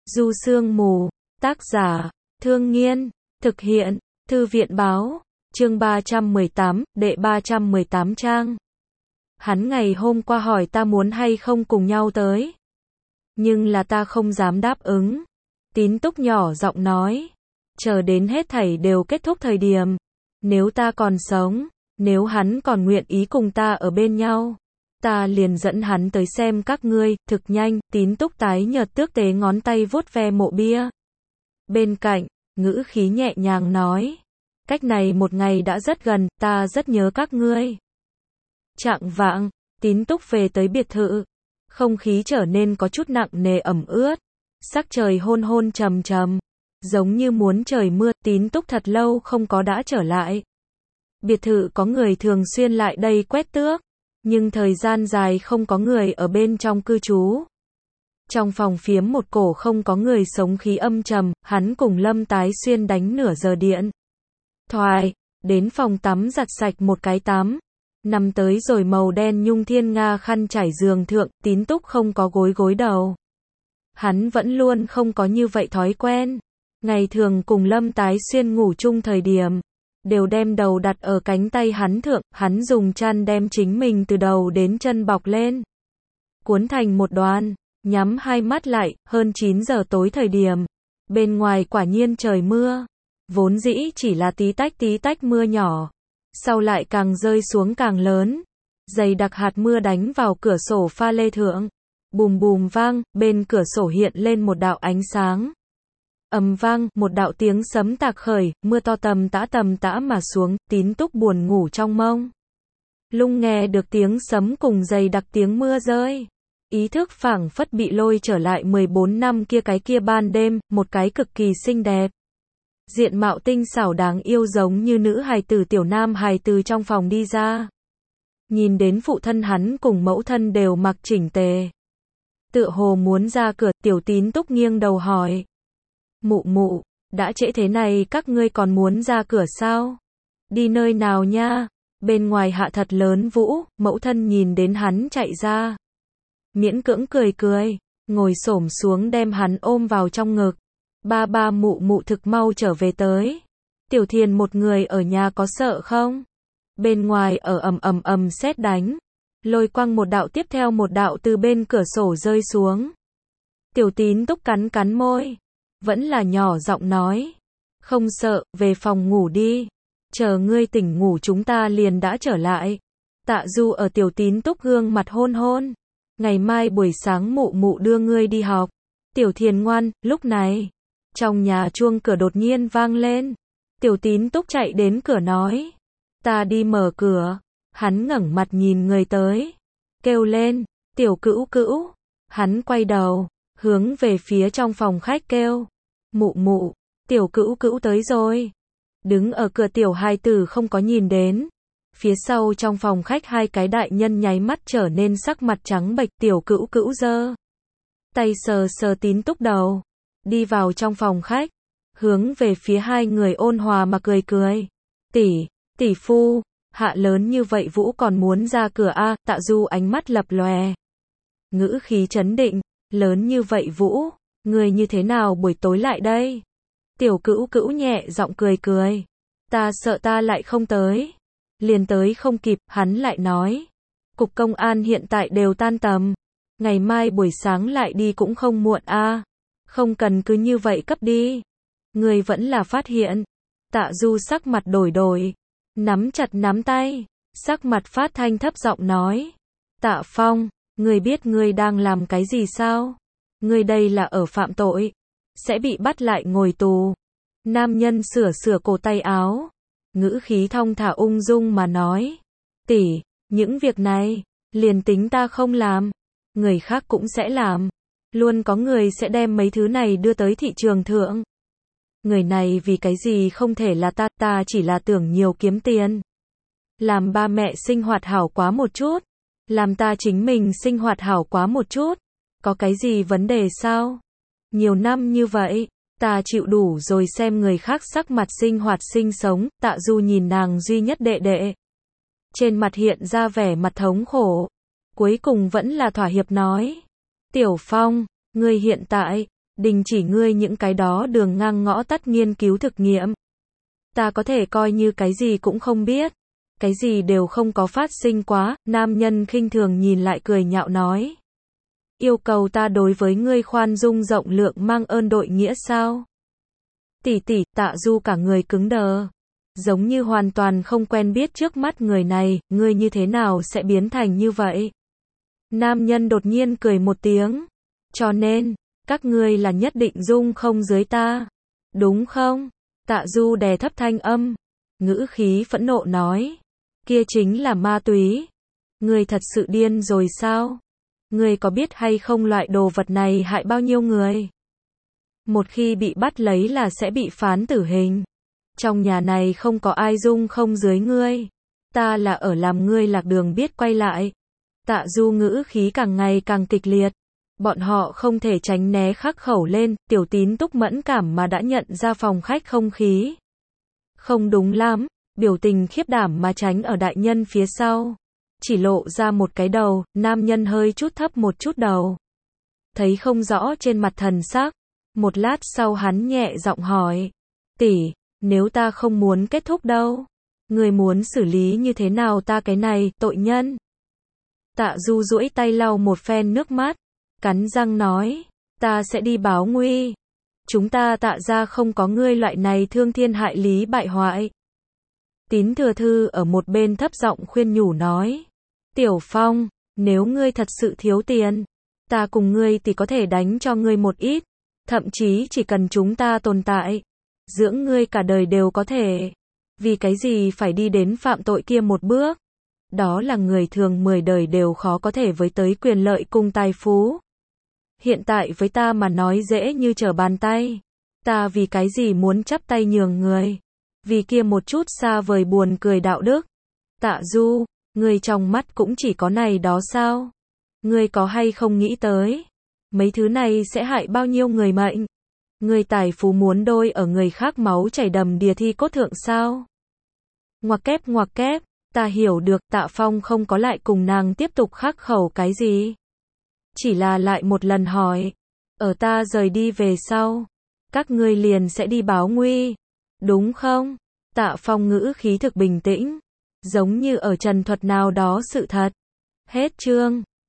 Du Sương Mù, tác giả, Thương Nghiên, thực hiện, Thư viện báo, chương 318, đệ 318 trang. Hắn ngày hôm qua hỏi ta muốn hay không cùng nhau tới. Nhưng là ta không dám đáp ứng. Tín Túc nhỏ giọng nói. Chờ đến hết thảy đều kết thúc thời điểm. Nếu ta còn sống, nếu hắn còn nguyện ý cùng ta ở bên nhau, ta liền dẫn hắn tới xem các ngươi. Thực nhanh, Tín Túc tái nhợt tước tế ngón tay vuốt ve mộ bia. Bên cạnh, ngữ khí nhẹ nhàng nói. Cách này một ngày đã rất gần, ta rất nhớ các ngươi. Chạng vạng, Tín Túc về tới biệt thự. Không khí trở nên có chút nặng nề ẩm ướt. Sắc trời hôn hôn trầm trầm. Giống như muốn trời mưa. Tín Túc thật lâu không có đã trở lại. Biệt thự có người thường xuyên lại đây quét tước. Nhưng thời gian dài không có người ở bên trong cư trú. Trong phòng phiếm một cổ không có người sống khí âm trầm, hắn cùng Lâm Tái Xuyên đánh nửa giờ điện thoại, đến phòng tắm giặt sạch một cái tắm, nằm tới rồi màu đen nhung thiên nga khăn trải giường thượng. Tín Túc không có gối đầu. Hắn vẫn luôn không có như vậy thói quen. Ngày thường cùng Lâm Tái Xuyên ngủ chung thời điểm, đều đem đầu đặt ở cánh tay hắn thượng, hắn dùng chăn đem chính mình từ đầu đến chân bọc lên, cuốn thành một đoàn, nhắm hai mắt lại. Hơn 9 giờ tối thời điểm, bên ngoài quả nhiên trời mưa, vốn dĩ chỉ là tí tách mưa nhỏ, sau lại càng rơi xuống càng lớn, dày đặc hạt mưa đánh vào cửa sổ pha lê thượng, bùm bùm vang, bên cửa sổ hiện lên một đạo ánh sáng. Ầm vang, một đạo tiếng sấm tạc khởi, mưa to tầm tã mà xuống. Tín Túc buồn ngủ trong mông lung nghe được tiếng sấm cùng dày đặc tiếng mưa rơi. Ý thức phảng phất bị lôi trở lại 14 năm kia ban đêm, một cái cực kỳ xinh đẹp, diện mạo tinh xảo đáng yêu giống như nữ hài tử tiểu nam hài từ trong phòng đi ra. Nhìn đến phụ thân hắn cùng mẫu thân đều mặc chỉnh tề, tựa hồ muốn ra cửa. Tiểu Tín Túc nghiêng đầu hỏi. Mụ, đã trễ thế này các ngươi còn muốn ra cửa sao? Đi nơi nào nha? Bên ngoài hạ thật lớn vũ. Mẫu thân nhìn đến hắn chạy ra, miễn cưỡng cười, ngồi xổm xuống đem hắn ôm vào trong ngực. Ba mụ thực mau trở về tới. Tiểu Thiền một người ở nhà có sợ không? Bên ngoài ở ầm sét đánh, lôi quang một đạo tiếp theo một đạo từ bên cửa sổ rơi xuống. Tiểu Tín Túc cắn môi, vẫn là nhỏ giọng nói. Không sợ, về phòng ngủ đi. Chờ ngươi tỉnh ngủ chúng ta liền đã trở lại. Tạ Du ở Tiểu Tín Túc gương mặt hôn. Ngày mai buổi sáng mụ đưa ngươi đi học. Tiểu Thiền ngoan. Lúc này, trong nhà chuông cửa đột nhiên vang lên. Tiểu Tín Túc chạy đến cửa nói. Ta đi mở cửa. Hắn ngẩng mặt nhìn người tới, kêu lên. Tiểu Cữu. Hắn quay đầu, hướng về phía trong phòng khách kêu. Mụ, Tiểu Cữu tới rồi. Đứng ở cửa tiểu hài tử không có nhìn đến. Phía sau trong phòng khách hai cái đại nhân nháy mắt trở nên sắc mặt trắng bệch. Tiểu Cữu giơ tay sờ Tín Túc đầu, đi vào trong phòng khách, hướng về phía hai người ôn hòa mà cười. Tỷ phu, hạ lớn như vậy vũ còn muốn ra cửa a? Tạ Du ánh mắt lập lòe, ngữ khí trấn định. Lớn như vậy vũ, người như thế nào buổi tối lại đây? Tiểu Cữu nhẹ giọng cười. Ta sợ ta lại không tới. Liền tới không kịp. Hắn lại nói. Cục công an hiện tại đều tan tầm. Ngày mai buổi sáng lại đi cũng không muộn a. Không cần cứ như vậy cấp đi. Người vẫn là phát hiện. Tạ Du sắc mặt đổi. Nắm chặt nắm tay. Sắc mặt phát thanh thấp giọng nói. Tạ Phong, người biết người đang làm cái gì sao? Người đây là ở phạm tội, sẽ bị bắt lại ngồi tù. Nam nhân sửa cổ tay áo, ngữ khí thong thả ung dung mà nói. Tỷ, những việc này, liền tính ta không làm, người khác cũng sẽ làm. Luôn có người sẽ đem mấy thứ này đưa tới thị trường thượng. Người này vì cái gì không thể là ta chỉ là tưởng nhiều kiếm tiền. Làm ba mẹ sinh hoạt hảo quá một chút. Làm ta chính mình sinh hoạt hảo quá một chút. Có cái gì vấn đề sao? Nhiều năm như vậy, ta chịu đủ rồi xem người khác sắc mặt sinh hoạt sinh sống. Tạ Du nhìn nàng duy nhất đệ đệ, trên mặt hiện ra vẻ mặt thống khổ. Cuối cùng vẫn là thỏa hiệp nói. Tiểu Phong, ngươi hiện tại đình chỉ ngươi những cái đó đường ngang ngõ tắt nghiên cứu thực nghiệm. Ta có thể coi như cái gì cũng không biết. Cái gì đều không có phát sinh quá, nam nhân khinh thường nhìn lại cười nhạo nói. Yêu cầu ta đối với ngươi khoan dung rộng lượng mang ơn đội nghĩa sao? Tỷ tỷ, Tạ Du cả người cứng đờ. Giống như hoàn toàn không quen biết trước mắt người này, ngươi như thế nào sẽ biến thành như vậy? Nam nhân đột nhiên cười một tiếng. Cho nên, các ngươi là nhất định dung không dưới ta. Đúng không? Tạ Du đè thấp thanh âm. Ngữ khí phẫn nộ nói. Kia chính là ma túy. Ngươi thật sự điên rồi sao? Ngươi có biết hay không loại đồ vật này hại bao nhiêu người? Một khi bị bắt lấy là sẽ bị phán tử hình. Trong nhà này không có ai dung không dưới ngươi. Ta là ở làm ngươi lạc đường biết quay lại. Tạ Du ngữ khí càng ngày càng kịch liệt. Bọn họ không thể tránh né khắc khẩu lên, Tiểu Tín Túc mẫn cảm mà đã nhận ra phòng khách không khí. Không đúng lắm, biểu tình khiếp đảm mà tránh ở đại nhân phía sau. Chỉ lộ ra một cái đầu, nam nhân hơi chút thấp một chút đầu. Thấy không rõ trên mặt thần sắc. Một lát sau hắn nhẹ giọng hỏi. Tỷ, nếu ta không muốn kết thúc đâu? Người muốn xử lý như thế nào ta cái này, tội nhân? Tạ Du duỗi tay lau một phen nước mắt. Cắn răng nói. Ta sẽ đi báo nguy. Chúng ta Tạ gia không có ngươi loại này thương thiên hại lý bại hoại. Tín Thừa Thư ở một bên thấp giọng khuyên nhủ nói. Tiểu Phong, nếu ngươi thật sự thiếu tiền, ta cùng ngươi thì có thể đánh cho ngươi một ít. Thậm chí chỉ cần chúng ta tồn tại, dưỡng ngươi cả đời đều có thể. Vì cái gì phải đi đến phạm tội kia một bước? Đó là người thường 10 đời đều khó có thể với tới quyền lợi cùng tài phú. Hiện tại với ta mà nói dễ như trở bàn tay. Ta vì cái gì muốn chắp tay nhường người? Vì kia một chút xa vời buồn cười đạo đức. Tạ Du, ngươi trong mắt cũng chỉ có này đó sao? Ngươi có hay không nghĩ tới? Mấy thứ này sẽ hại bao nhiêu người mệnh? Ngươi tài phú muốn đôi ở người khác máu chảy đầm đìa thi cốt thượng sao? Ngoặc kép, ta hiểu được Tạ Phong không có lại cùng nàng tiếp tục khắc khẩu cái gì. Chỉ là lại một lần hỏi. Ở ta rời đi về sau, các ngươi liền sẽ đi báo nguy. Đúng không? Tạ Phong ngữ khí thực bình tĩnh. Giống như ở trần thuật nào đó sự thật. Hết chương.